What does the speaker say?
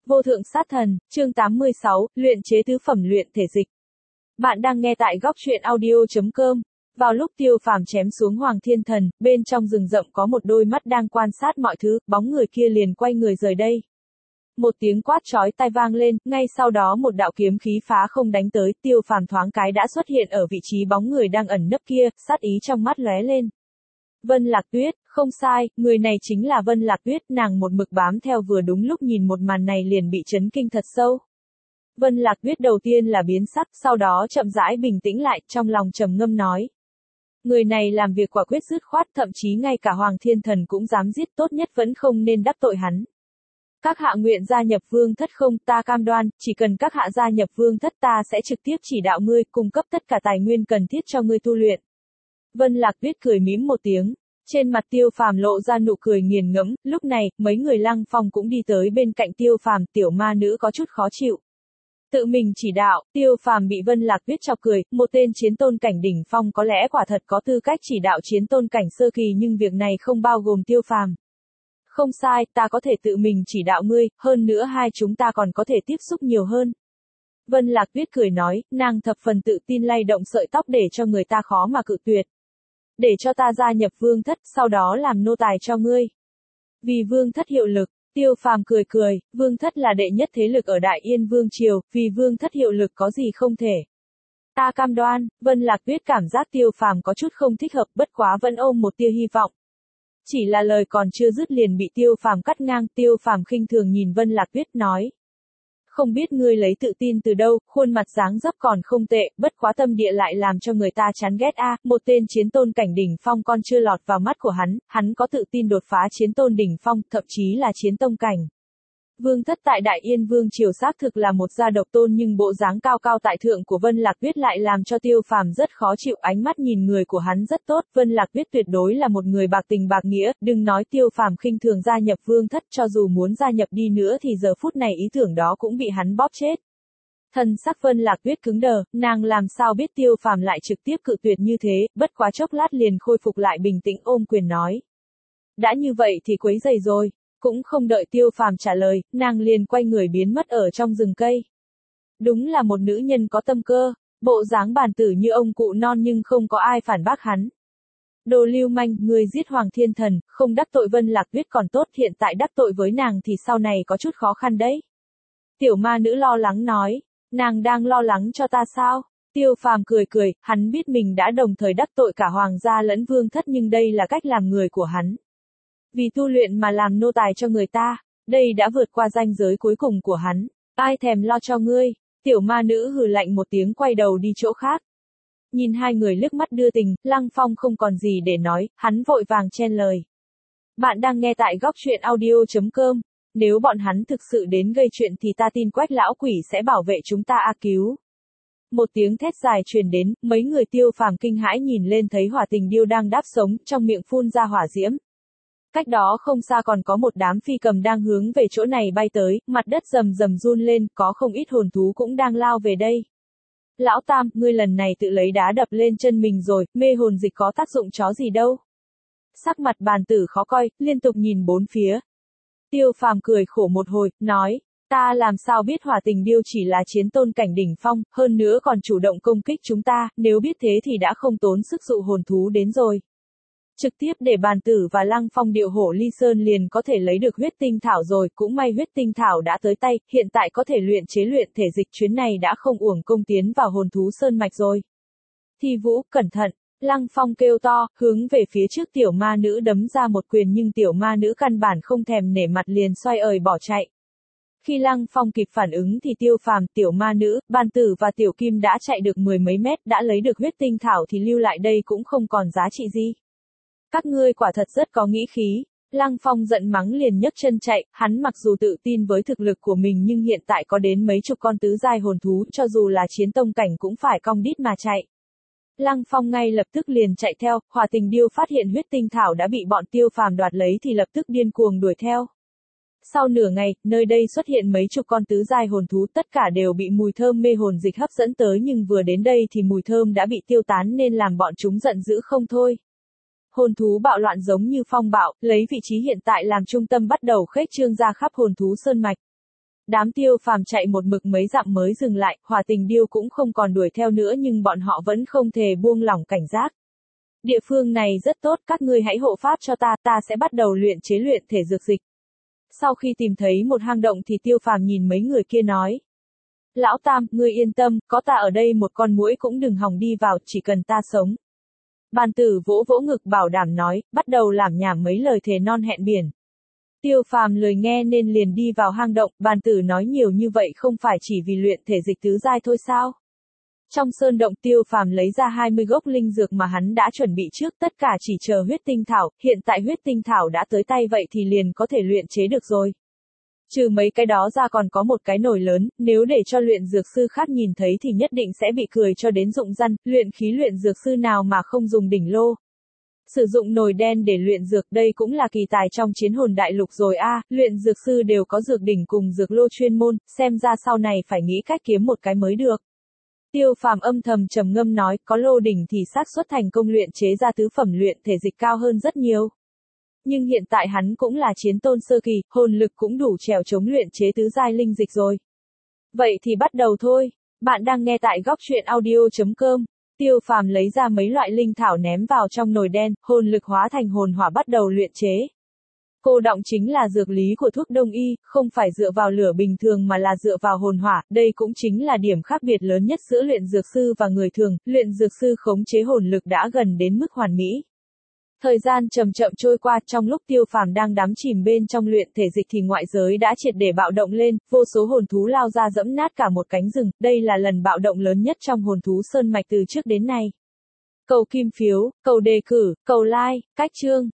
Vô thượng sát thần, chương 86, luyện chế tứ phẩm luyện thể dịch. Bạn đang nghe tại góc truyện audio.com. Vào lúc Tiêu Phàm chém xuống Hoàng Thiên Thần, bên trong rừng rậm có một đôi mắt đang quan sát mọi thứ, bóng người kia liền quay người rời đây. Một tiếng quát chói tai vang lên, ngay sau đó một đạo kiếm khí phá không đánh tới, Tiêu Phàm thoáng cái đã xuất hiện ở vị trí bóng người đang ẩn nấp kia, sát ý trong mắt lóe lên. Vân Lạc Tuyết, không sai, người này chính là Vân Lạc Tuyết, nàng một mực bám theo vừa đúng lúc nhìn một màn này liền bị chấn kinh thật sâu. Vân Lạc Tuyết đầu tiên là biến sắc, sau đó chậm rãi bình tĩnh lại, trong lòng trầm ngâm nói. Người này làm việc quả quyết dứt khoát, thậm chí ngay cả Hoàng Thiên Thần cũng dám giết, tốt nhất vẫn không nên đắc tội hắn. Các hạ nguyện gia nhập Vương Thất không, ta cam đoan, chỉ cần các hạ gia nhập Vương Thất ta sẽ trực tiếp chỉ đạo ngươi, cung cấp tất cả tài nguyên cần thiết cho ngươi tu luyện. Vân Lạc Tuyết cười mím một tiếng, trên mặt Tiêu Phàm lộ ra nụ cười nghiền ngẫm, lúc này, mấy người Lăng Phong cũng đi tới bên cạnh Tiêu Phàm, tiểu ma nữ có chút khó chịu. Tự mình chỉ đạo, Tiêu Phàm bị Vân Lạc Tuyết chọc cười, một tên chiến tôn cảnh đỉnh phong có lẽ quả thật có tư cách chỉ đạo chiến tôn cảnh sơ kỳ nhưng việc này không bao gồm Tiêu Phàm. Không sai, ta có thể tự mình chỉ đạo ngươi, hơn nữa hai chúng ta còn có thể tiếp xúc nhiều hơn. Vân Lạc Tuyết cười nói, nàng thập phần tự tin lay động sợi tóc để cho người ta khó mà cự tuyệt. Để cho ta gia nhập Vương Thất, sau đó làm nô tài cho ngươi. Vì Vương Thất hiệu lực, Tiêu Phàm cười cười, Vương Thất là đệ nhất thế lực ở Đại Yên Vương Triều, vì Vương Thất hiệu lực có gì không thể. Ta cam đoan, Vân Lạc Tuyết cảm giác Tiêu Phàm có chút không thích hợp, bất quá vẫn ôm một tia hy vọng. Chỉ là lời còn chưa dứt liền bị Tiêu Phàm cắt ngang, Tiêu Phàm khinh thường nhìn Vân Lạc Tuyết nói. Không biết ngươi lấy tự tin từ đâu, khuôn mặt dáng dấp còn không tệ, bất quá tâm địa lại làm cho người ta chán ghét a. Một tên chiến tôn cảnh đỉnh phong còn chưa lọt vào mắt của hắn có tự tin đột phá chiến tôn đỉnh phong, thậm chí là chiến tông cảnh. Vương Thất tại Đại Yên Vương Triều xác thực là một gia độc tôn nhưng bộ dáng cao cao tại thượng của Vân Lạc Tuyết lại làm cho Tiêu Phàm rất khó chịu, ánh mắt nhìn người của hắn rất tốt, Vân Lạc Tuyết tuyệt đối là một người bạc tình bạc nghĩa, đừng nói Tiêu Phàm khinh thường gia nhập Vương Thất, cho dù muốn gia nhập đi nữa thì giờ phút này ý tưởng đó cũng bị hắn bóp chết. Thân sắc Vân Lạc Tuyết cứng đờ, nàng làm sao biết Tiêu Phàm lại trực tiếp cự tuyệt như thế, bất quá chốc lát liền khôi phục lại bình tĩnh ôm quyền nói. Đã như vậy thì quấy rầy rồi. Cũng không đợi Tiêu Phàm trả lời, nàng liền quay người biến mất ở trong rừng cây. Đúng là một nữ nhân có tâm cơ, bộ dáng bản tử như ông cụ non nhưng không có ai phản bác hắn. Đồ lưu manh, người giết Hoàng Thiên Thần, không đắc tội Vân Lạc Tuyết còn tốt, hiện tại đắc tội với nàng thì sau này có chút khó khăn đấy. Tiểu ma nữ lo lắng nói, nàng đang lo lắng cho ta sao? Tiêu Phàm cười cười, hắn biết mình đã đồng thời đắc tội cả Hoàng gia lẫn Vương Thất nhưng đây là cách làm người của hắn. Vì tu luyện mà làm nô tài cho người ta, đây đã vượt qua ranh giới cuối cùng của hắn, ai thèm lo cho ngươi, tiểu ma nữ hừ lạnh một tiếng quay đầu đi chỗ khác. Nhìn hai người liếc mắt đưa tình, Lăng Phong không còn gì để nói, hắn vội vàng chen lời. Bạn đang nghe tại góc truyện audio.com, nếu bọn hắn thực sự đến gây chuyện thì ta tin Quách lão quỷ sẽ bảo vệ chúng ta a cứu. Một tiếng thét dài truyền đến, mấy người Tiêu Phàm kinh hãi nhìn lên thấy hỏa tình điêu đang đáp sống, trong miệng phun ra hỏa diễm. Cách đó không xa còn có một đám phi cầm đang hướng về chỗ này bay tới, mặt đất rầm rầm run lên, có không ít hồn thú cũng đang lao về đây. Lão Tam, ngươi lần này tự lấy đá đập lên chân mình rồi, mê hồn dịch có tác dụng chó gì đâu. Sắc mặt bàn tử khó coi, liên tục nhìn bốn phía. Tiêu Phàm cười khổ một hồi, nói, ta làm sao biết hỏa tình điêu chỉ là chiến tôn cảnh đỉnh phong, hơn nữa còn chủ động công kích chúng ta, nếu biết thế thì đã không tốn sức dụ hồn thú đến rồi. Trực tiếp để bàn tử và Lăng Phong điệu hổ ly sơn liền có thể lấy được huyết tinh thảo rồi, cũng may huyết tinh thảo đã tới tay, hiện tại có thể luyện chế luyện thể dịch, chuyến này đã không uổng công tiến vào hồn thú sơn mạch rồi. Thi Vũ, cẩn thận, Lăng Phong kêu to, hướng về phía trước tiểu ma nữ đấm ra một quyền nhưng tiểu ma nữ căn bản không thèm nể mặt liền xoay ời bỏ chạy. Khi Lăng Phong kịp phản ứng thì Tiêu Phàm, tiểu ma nữ, bàn tử và tiểu kim đã chạy được mười mấy mét, đã lấy được huyết tinh thảo thì lưu lại đây cũng không còn giá trị gì. Các ngươi quả thật rất có nghĩ khí. Lăng Phong giận mắng liền nhấc chân chạy, hắn mặc dù tự tin với thực lực của mình nhưng hiện tại có đến mấy chục con tứ giai hồn thú, cho dù là chiến tông cảnh cũng phải cong đít mà chạy. Lăng Phong ngay lập tức liền chạy theo, hỏa tình điêu phát hiện huyết tinh thảo đã bị bọn Tiêu Phàm đoạt lấy thì lập tức điên cuồng đuổi theo. Sau nửa ngày, nơi đây xuất hiện mấy chục con tứ giai hồn thú, tất cả đều bị mùi thơm mê hồn dịch hấp dẫn tới nhưng vừa đến đây thì mùi thơm đã bị tiêu tán nên làm bọn chúng giận dữ không thôi. Hồn thú bạo loạn giống như phong bạo, lấy vị trí hiện tại làm trung tâm bắt đầu khuếch trương ra khắp hồn thú sơn mạch. Đám Tiêu Phàm chạy một mực mấy dặm mới dừng lại, Hỏa Tình Điêu cũng không còn đuổi theo nữa nhưng bọn họ vẫn không thể buông lỏng cảnh giác. Địa phương này rất tốt, các ngươi hãy hộ pháp cho ta sẽ bắt đầu luyện chế luyện thể dược dịch. Sau khi tìm thấy một hang động thì Tiêu Phàm nhìn mấy người kia nói. Lão Tam, ngươi yên tâm, có ta ở đây một con muỗi cũng đừng hòng đi vào, chỉ cần ta sống. Bàn Tử vỗ vỗ ngực bảo đảm nói, bắt đầu làm nhảm mấy lời thề non hẹn biển. Tiêu Phàm lười nghe nên liền đi vào hang động, Bàn Tử nói nhiều như vậy không phải chỉ vì luyện thể dịch tứ giai thôi sao? Trong sơn động Tiêu Phàm lấy ra 20 gốc linh dược mà hắn đã chuẩn bị trước, tất cả chỉ chờ huyết tinh thảo, hiện tại huyết tinh thảo đã tới tay vậy thì liền có thể luyện chế được rồi. Trừ mấy cái đó ra còn có một cái nồi lớn, nếu để cho luyện dược sư khác nhìn thấy thì nhất định sẽ bị cười cho đến rụng răng, luyện khí luyện dược sư nào mà không dùng đỉnh lô. Sử dụng nồi đen để luyện dược đây cũng là kỳ tài trong chiến hồn đại lục rồi a, luyện dược sư đều có dược đỉnh cùng dược lô chuyên môn, xem ra sau này phải nghĩ cách kiếm một cái mới được. Tiêu Phàm âm thầm trầm ngâm nói, có lô đỉnh thì xác suất thành công luyện chế ra tứ phẩm luyện thể dịch cao hơn rất nhiều. Nhưng hiện tại hắn cũng là chiến tôn sơ kỳ, hồn lực cũng đủ trèo chống luyện chế tứ giai linh dịch rồi. Vậy thì bắt đầu thôi. Bạn đang nghe tại góc truyện audio.com. Tiêu Phàm lấy ra mấy loại linh thảo ném vào trong nồi đen, hồn lực hóa thành hồn hỏa bắt đầu luyện chế. Cô đọng chính là dược lý của thuốc đông y, không phải dựa vào lửa bình thường mà là dựa vào hồn hỏa, đây cũng chính là điểm khác biệt lớn nhất giữa luyện dược sư và người thường, luyện dược sư khống chế hồn lực đã gần đến mức hoàn mỹ. Thời gian chậm chậm trôi qua, trong lúc Tiêu Phàm đang đắm chìm bên trong luyện thể dịch thì ngoại giới đã triệt để bạo động lên, vô số hồn thú lao ra dẫm nát cả một cánh rừng, đây là lần bạo động lớn nhất trong hồn thú sơn mạch từ trước đến nay. Cầu kim phiếu, cầu đề cử, cầu like, cách chương.